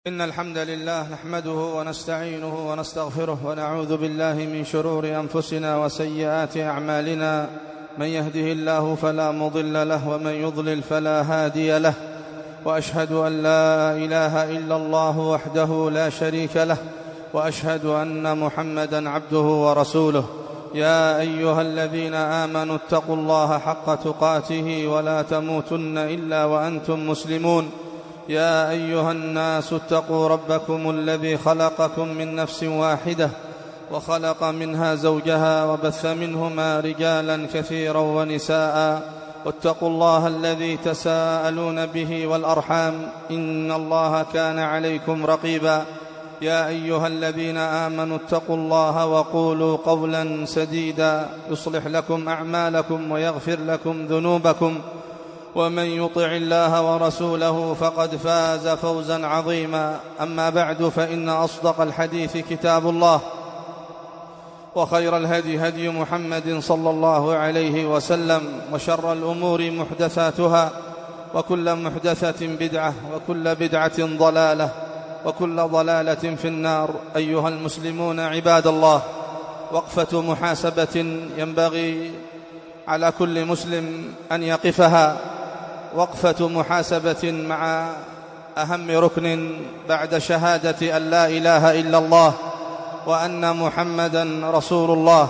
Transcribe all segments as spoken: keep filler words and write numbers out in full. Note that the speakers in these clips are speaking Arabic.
إن الحمد لله نحمده ونستعينه ونستغفره ونعوذ بالله من شرور أنفسنا وسيئات أعمالنا. من يهده الله فلا مضل له ومن يضلل فلا هادي له، وأشهد أن لا إله إلا الله وحده لا شريك له، وأشهد أن محمدًا عبده ورسوله. يا أيها الذين آمنوا اتقوا الله حق تقاته ولا تموتن إلا وأنتم مسلمون. يا أيها الناس اتقوا ربكم الذي خلقكم من نفس واحدة وخلق منها زوجها وبث منهما رجالا كثيرا ونساء، واتقوا الله الذي تساءلون به والأرحام إن الله كان عليكم رقيبا. يا أيها الذين آمنوا اتقوا الله وقولوا قولا سديدا يصلح لكم أعمالكم ويغفر لكم ذنوبكم، ومن يطع الله ورسوله فقد فاز فوزا عظيما. أما بعد، فإن أصدق الحديث كتاب الله، وخير الهدي هدي محمد صلى الله عليه وسلم، وشر الأمور محدثاتها، وكل محدثة بدعة، وكل بدعة ضلالة، وكل ضلالة في النار. أيها المسلمون عباد الله، وقفة محاسبة ينبغي على كل مسلم أن يقفها، وقفة محاسبة مع أهم ركن بعد شهادة أن لا إله إلا الله وأن محمدًا رسول الله،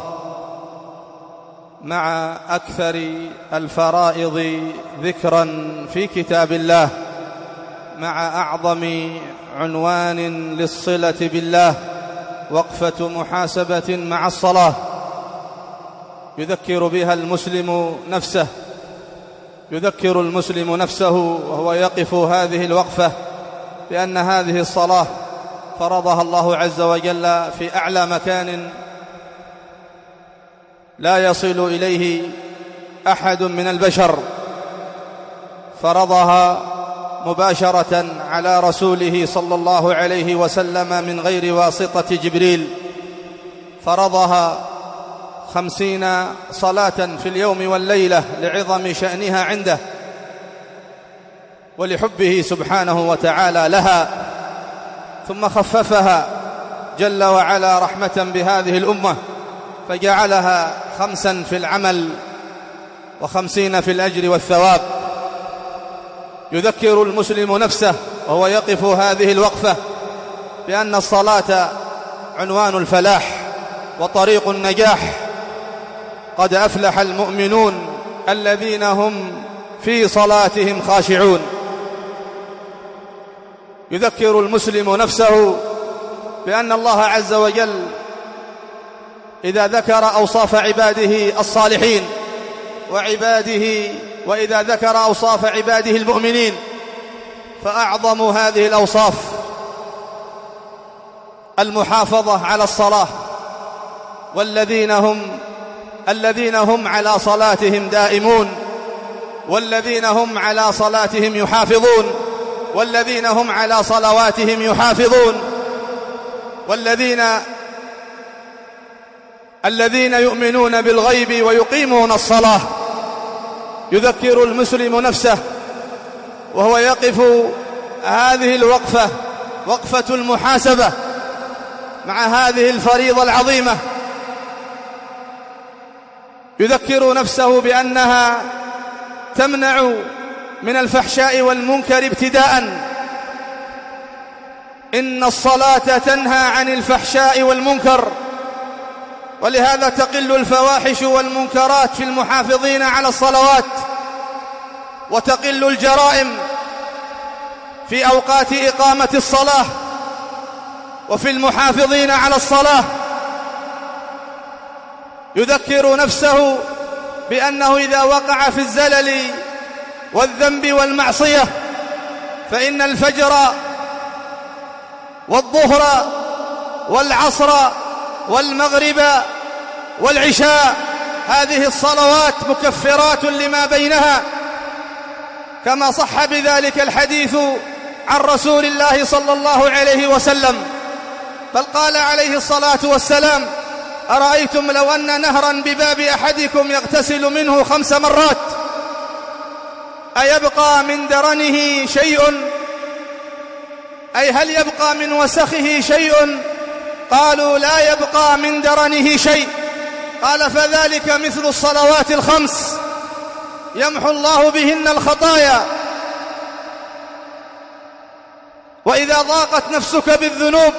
مع أكثر الفرائض ذكرًا في كتاب الله، مع أعظم عنوان للصلة بالله، وقفة محاسبة مع الصلاة يذكر بها المسلم نفسه يذكر المسلم نفسه وهو يقف هذه الوقفة بأن هذه الصلاة فرضها الله عز وجل في أعلى مكان لا يصل إليه أحد من البشر، فرضها مباشرة على رسوله صلى الله عليه وسلم من غير واسطة جبريل، فرضها خمسين صلاة في اليوم والليلة لعظم شأنها عنده ولحبه سبحانه وتعالى لها، ثم خففها جل وعلا رحمة بهذه الأمة فجعلها خمسا في العمل وخمسين في الأجر والثواب. يذكر المسلم نفسه وهو يقف هذه الوقفة بأن الصلاة عنوان الفلاح وطريق النجاح. قد أفلح المؤمنون الذين هم في صلاتهم خاشعون. يذكر المسلم نفسه بأن الله عز وجل إذا ذكر أوصاف عباده الصالحين وعباده وإذا ذكر أوصاف عباده المؤمنين، فأعظم هذه الأوصاف المحافظة على الصلاة، والذين هم الذين هم على صلاتهم دائمون، والذين هم على صلاتهم يحافظون، والذين هم على صلواتهم يحافظون، والذين الذين يؤمنون بالغيب ويقيمون الصلاة. يذكر المسلم نفسه وهو يقف هذه الوقفة، وقفة المحاسبة مع هذه الفريضة العظيمة، يذكر نفسه بأنها تمنع من الفحشاء والمنكر ابتداءً. إن الصلاة تنهى عن الفحشاء والمنكر، ولهذا تقل الفواحش والمنكرات في المحافظين على الصلوات، وتقل الجرائم في أوقات إقامة الصلاة وفي المحافظين على الصلاة. يذكر نفسه بأنه إذا وقع في الزلل والذنب والمعصية فإن الفجر والظهر والعصر والمغرب والعشاء هذه الصلوات مكفرات لما بينها، كما صح بذلك الحديث عن رسول الله صلى الله عليه وسلم، بل قال عليه الصلاة والسلام: أرأيتم لو أن نهرا بباب أحدكم يغتسل منه خمس مرات أيبقى من درنه شيء؟ أي هل يبقى من وسخه شيء؟ قالوا لا يبقى من درنه شيء. قال فذلك مثل الصلوات الخمس يمحو الله بهن الخطايا. وإذا ضاقت نفسك بالذنوب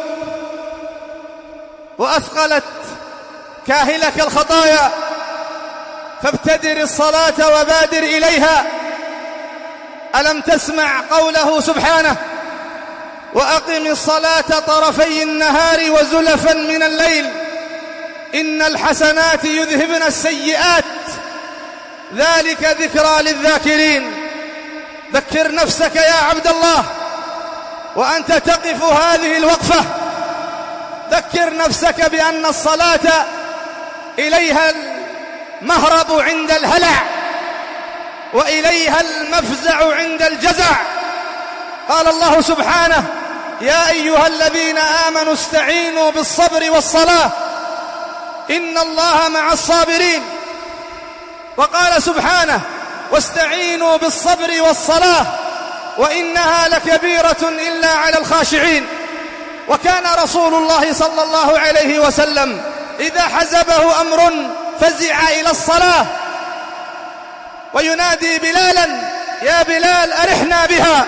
وأثقلت كاهلك الخطايا فابتدر الصلاة وبادر إليها. ألم تسمع قوله سبحانه: وأقم الصلاة طرفي النهار وزلفا من الليل إن الحسنات يذهبن السيئات ذلك ذكرى للذاكرين. ذكر نفسك يا عبد الله وأنت تقف هذه الوقفة، ذكر نفسك بأن الصلاة إليها المهرب عند الهلع وإليها المفزع عند الجزع. قال الله سبحانه: يا أيها الذين آمنوا استعينوا بالصبر والصلاة إن الله مع الصابرين. وقال سبحانه: واستعينوا بالصبر والصلاة وإنها لكبيرة إلا على الخاشعين. وكان رسول الله صلى الله عليه وسلم إذا حزبه أمر فزع إلى الصلاة وينادي بلالا: يا بلال أرحنا بها.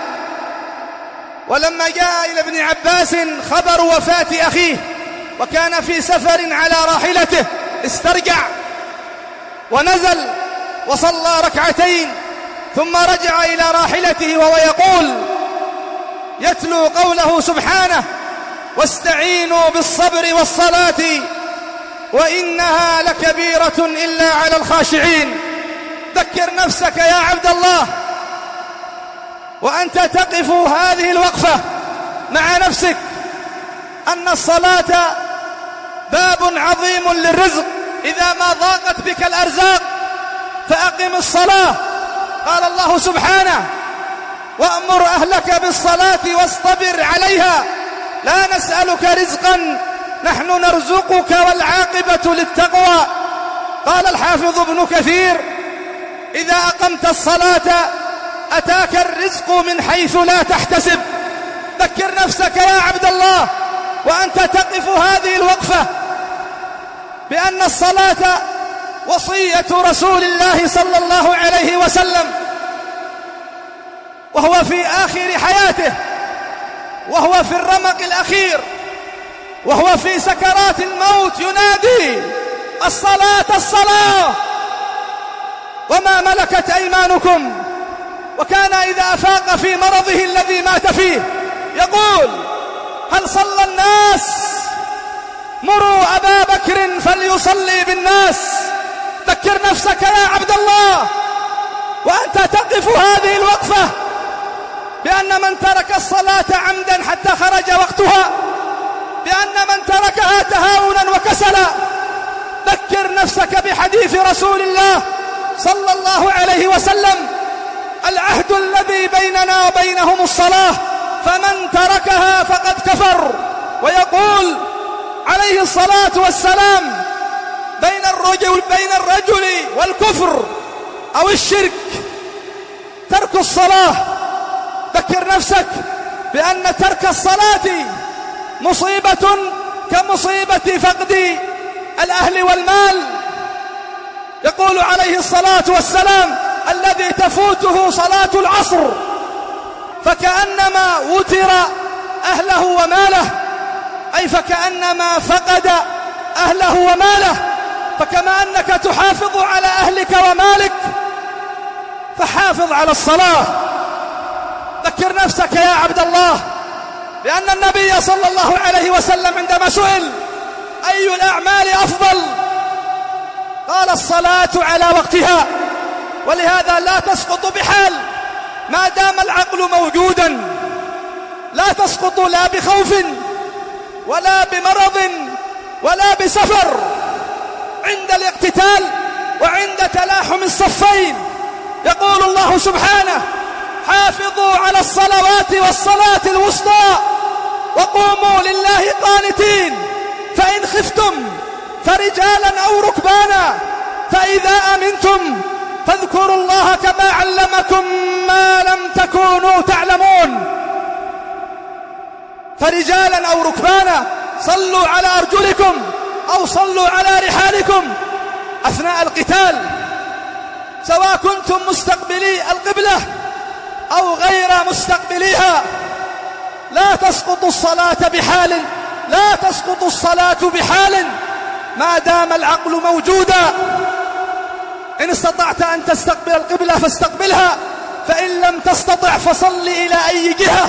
ولما جاء إلى ابن عباس خبر وفاة أخيه وكان في سفر على راحلته استرجع ونزل وصلى ركعتين ثم رجع إلى راحلته وهو يقول يتلو قوله سبحانه: واستعينوا بالصبر والصلاة وإنها لكبيرة إلا على الخاشعين. ذكر نفسك يا عبد الله وأنت تقف هذه الوقفة مع نفسك أن الصلاة باب عظيم للرزق. إذا ما ضاقت بك الأرزاق فأقم الصلاة. قال الله سبحانه: وأمر أهلك بالصلاة واصطبر عليها لا نسألك رزقا نحن نرزقك والعاقبة للتقوى. قال الحافظ ابن كثير: إذا أقمت الصلاة أتاك الرزق من حيث لا تحتسب. ذكر نفسك يا عبد الله وأنت تقف هذه الوقفة بأن الصلاة وصية رسول الله صلى الله عليه وسلم وهو في آخر حياته وهو في الرمق الأخير وهو في سكرات الموت ينادي: الصلاة الصلاة وما ملكت أيمانكم. وكان إذا أفاق في مرضه الذي مات فيه يقول: هل صلى الناس؟ مروا أبا بكر فليصلي بالناس. ذكر نفسك يا عبد الله وأنت تقف هذه الوقفة بأن من ترك الصلاة عمدا حتى خرج وقتها، بأن من تركها تهاونا وكسلا. ذكر نفسك بحديث رسول الله صلى الله عليه وسلم: العهد الذي بيننا وبينهم الصلاة فمن تركها فقد كفر. ويقول عليه الصلاة والسلام: بين الرجل, بين الرجل والكفر أو الشرك ترك الصلاة. ذكر نفسك بأن ترك الصلاة مصيبة كمصيبة فقد الأهل والمال. يقول عليه الصلاة والسلام: الذي تفوته صلاة العصر فكأنما وتر أهله وماله، أي فكأنما فقد أهله وماله. فكما أنك تحافظ على أهلك ومالك فحافظ على الصلاة. ذكر نفسك يا عبد الله بأن النبي صلى الله عليه وسلم عندما سئل: أي الأعمال أفضل؟ قال: الصلاة على وقتها. ولهذا لا تسقط بحال ما دام العقل موجودا، لا تسقط لا بخوف ولا بمرض ولا بسفر. عند الاقتتال وعند تلاحم الصفين يقول الله سبحانه: حافظوا على الصلوات والصلاة الوسطى وقوموا لله قانتين، فإن خفتم فرجالا أو ركبانا فإذا أمنتم فاذكروا الله كما علمكم ما لم تكونوا تعلمون. فرجالا أو ركبانا صلوا على أرجلكم أو صلوا على رحالكم أثناء القتال، سواء كنتم مستقبلي القبلة أو غير مستقبليها. لا تسقط الصلاة بحال، لا تسقط الصلاة بحال ما دام العقل موجودا. إن استطعت أن تستقبل القبلة فاستقبلها، فإن لم تستطع فصل إلى أي جهة.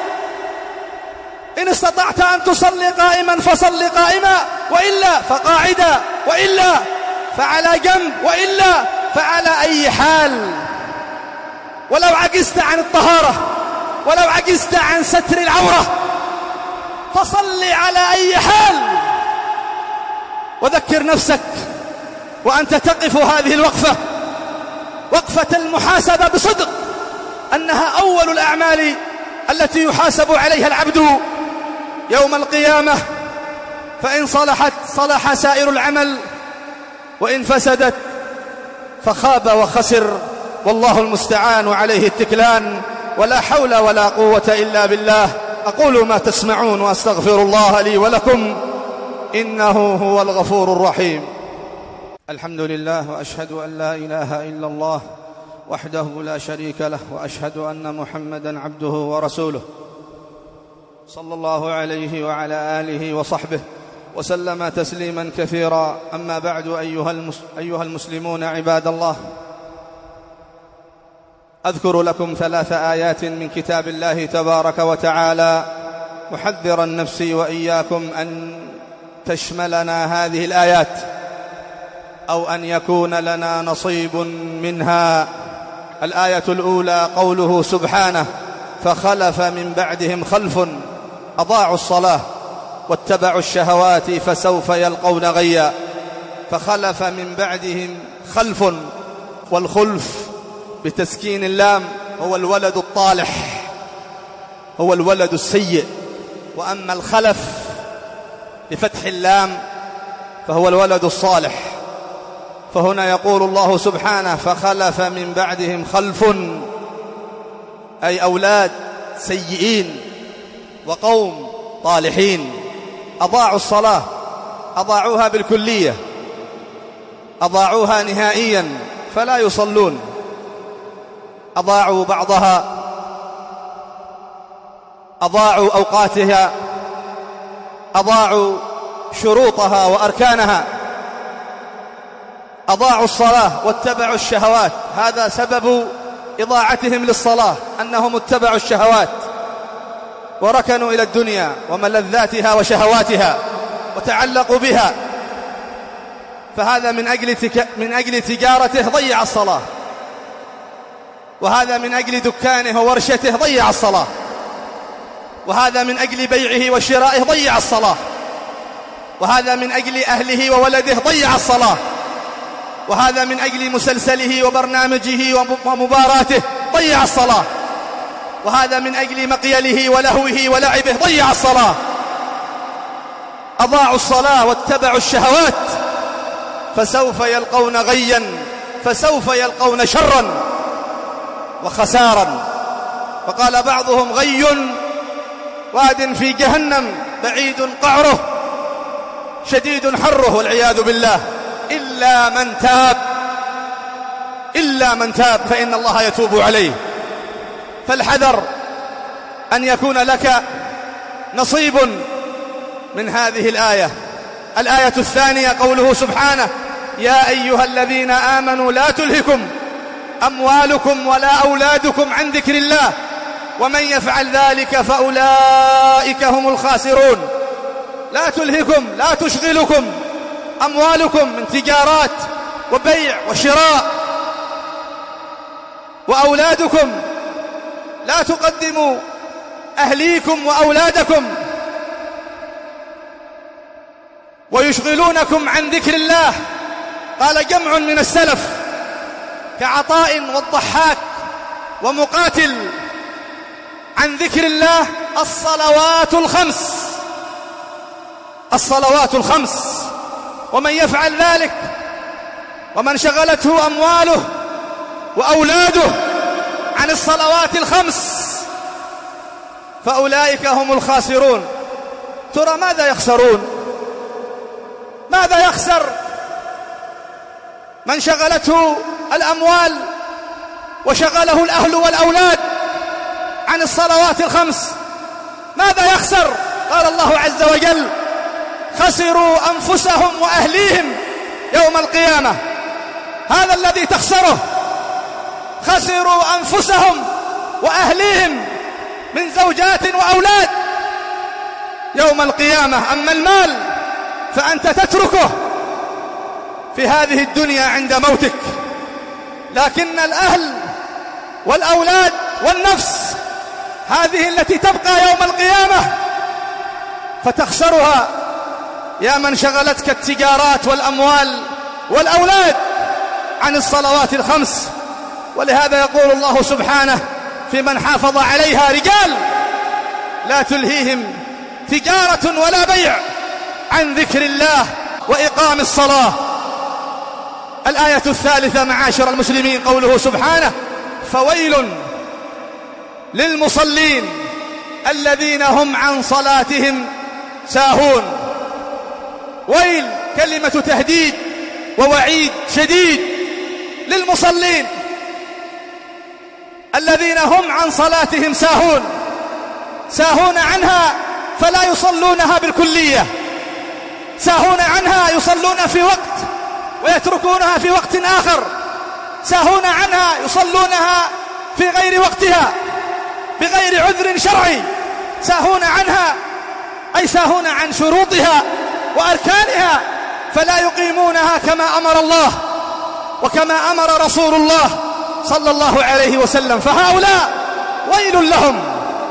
إن استطعت أن تصلي قائما فصل قائما، وإلا فقاعدا، وإلا فعلى جنب، وإلا فعلى أي حال. ولو عجزت عن الطهارة، ولو عجزت عن ستر العورة، فصل على أي حال. وذكر نفسك وأنت تقف هذه الوقفة، وقفة المحاسبة بصدق، أنها أول الأعمال التي يحاسب عليها العبد يوم القيامة. فإن صلحت صلح سائر العمل، وإن فسدت فخاب وخسر. والله المستعان وعليه التكلان، ولا حول ولا قوة إلا بالله. أقول ما تسمعون وأستغفر الله لي ولكم، إنه هو الغفور الرحيم. الحمد لله، وأشهد أن لا إله إلا الله وحده لا شريك له، وأشهد أن محمدًا عبده ورسوله، صلى الله عليه وعلى آله وصحبه وسلم تسليما كثيرا. أما بعد، أيها المسلمون عباد الله، أذكر لكم ثلاث آيات من كتاب الله تبارك وتعالى، محذرا نفسي وإياكم أن تشملنا هذه الآيات، أو أن يكون لنا نصيب منها. الآية الأولى قوله سبحانه: فخلف من بعدهم خلف أضاعوا الصلاة واتبعوا الشهوات فسوف يلقون غيا. فخلف من بعدهم خلف، والخلف بتسكين اللام هو الولد الطالح، هو الولد السيء. وأما الخلف بفتح اللام فهو الولد الصالح. فهنا يقول الله سبحانه: فخلف من بعدهم خلف، أي أولاد سيئين وقوم طالحين. أضاعوا الصلاة، أضاعوها بالكلية، أضاعوها نهائيا، فلا يصلون. أضاعوا بعضها، أضاعوا أوقاتها، أضاعوا شروطها وأركانها، أضاعوا الصلاة واتبعوا الشهوات. هذا سبب إضاعتهم للصلاة، أنهم اتبعوا الشهوات وركنوا إلى الدنيا وملذاتها وشهواتها وتعلقوا بها. فهذا من أجل, تك... من أجل تجارته ضيع الصلاة، وهذا من أجل دكانه وورشته ضيع الصلاة، وهذا من أجل بيعه وشرائه ضيع الصلاة، وهذا من أجل أهله وولده ضيع الصلاة، وهذا من أجل مسلسله وبرنامجه ومباراته ضيع الصلاة، وهذا من أجل مقيله ولهوه ولعبه ضيع الصلاة. أضاعوا الصلاة واتبعوا الشهوات فسوف يلقون غيا، فسوف يلقون شرا وخسارا. وقال بعضهم: غي واد في جهنم بعيد قعره شديد حره، والعياذ بالله. إلا من تاب، إلا من تاب فإن الله يتوب عليه. فالحذر أن يكون لك نصيب من هذه الآية. الآية الثانية قوله سبحانه: يا أيها الذين آمنوا لا تلهكم أموالكم ولا أولادكم عن ذكر الله ومن يفعل ذلك فأولئك هم الخاسرون. لا تلهكم، لا تشغلكم أموالكم من تجارات وبيع وشراء، وأولادكم لا تقدموا أهليكم وأولادكم ويشغلونكم عن ذكر الله. قال جمع من السلف كعطاء والضحاك ومقاتل عن ذكر الله: الصلوات الخمس، الصلوات الخمس. ومن يفعل ذلك، ومن شغلته أمواله وأولاده عن الصلوات الخمس، فأولئك هم الخاسرون. ترى ماذا يخسرون؟ ماذا يخسر من شغلته الأموال وشغله الأهل والأولاد عن الصلوات الخمس؟ ماذا يخسر؟ قال الله عز وجل: خسروا أنفسهم وأهليهم يوم القيامة. هذا الذي تخسره، خسروا أنفسهم وأهليهم من زوجات وأولاد يوم القيامة. أما المال فأنت تتركه في هذه الدنيا عند موتك، لكن الأهل والأولاد والنفس هذه التي تبقى يوم القيامة فتخسرها يا من شغلتك التجارات والأموال والأولاد عن الصلوات الخمس. ولهذا يقول الله سبحانه في من حافظ عليها: رجال لا تلهيهم تجارة ولا بيع عن ذكر الله وإقام الصلاة. الآية الثالثة معاشر المسلمين قوله سبحانه: فويل للمصلين الذين هم عن صلاتهم ساهون. ويل كلمة تهديد ووعيد شديد للمصلين الذين هم عن صلاتهم ساهون، ساهون عنها فلا يصلونها بالكلية، ساهون عنها يصلون في وقت ويتركونها في وقت آخر، ساهون عنها يصلونها في غير وقتها بغير عذر شرعي، ساهون عنها أي ساهون عن شروطها وأركانها فلا يقيمونها كما أمر الله وكما أمر رسول الله صلى الله عليه وسلم. فهؤلاء ويل لهم،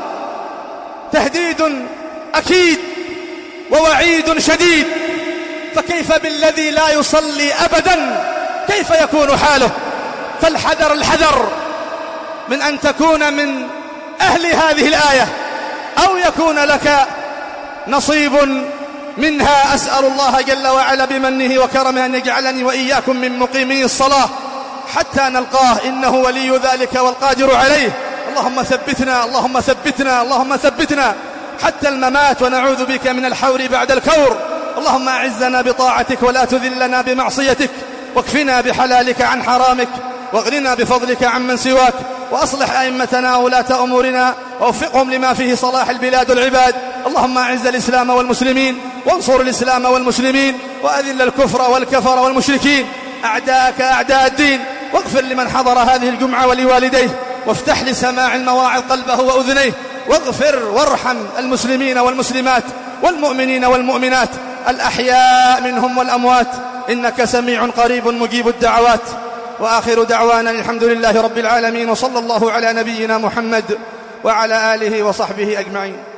تهديد أكيد ووعيد شديد. فكيف بالذي لا يصلي أبدا؟ كيف يكون حاله؟ فالحذر الحذر من أن تكون من أهل هذه الآية أو يكون لك نصيب منها. أسأل الله جل وعلا بمنه وكرمه أن يجعلني وإياكم من مقيمي الصلاة حتى نلقاه، إنه ولي ذلك والقادر عليه. اللهم ثبتنا اللهم ثبتنا اللهم ثبتنا حتى الممات، ونعوذ بك من الحور بعد الكور. اللهم أعزنا بطاعتك ولا تذلنا بمعصيتك، واكفنا بحلالك عن حرامك، واغننا بفضلك عمن سواك، وأصلح أئمتنا وولاة أمورنا ووفقهم لما فيه صلاح البلاد والعباد. اللهم أعز الإسلام والمسلمين، وانصر الإسلام والمسلمين، وأذل الكفر والكفر والمشركين أعداءك أعداء الدين. واغفر لمن حضر هذه الجمعة ولوالديه، وافتح لسماع المواعظ قلبه وأذنيه، واغفر وارحم المسلمين والمسلمات والمؤمنين والمؤمنات الأحياء منهم والأموات، إنك سميع قريب مجيب الدعوات. وآخر دعوانا الحمد لله رب العالمين، وصلى الله على نبينا محمد وعلى آله وصحبه أجمعين.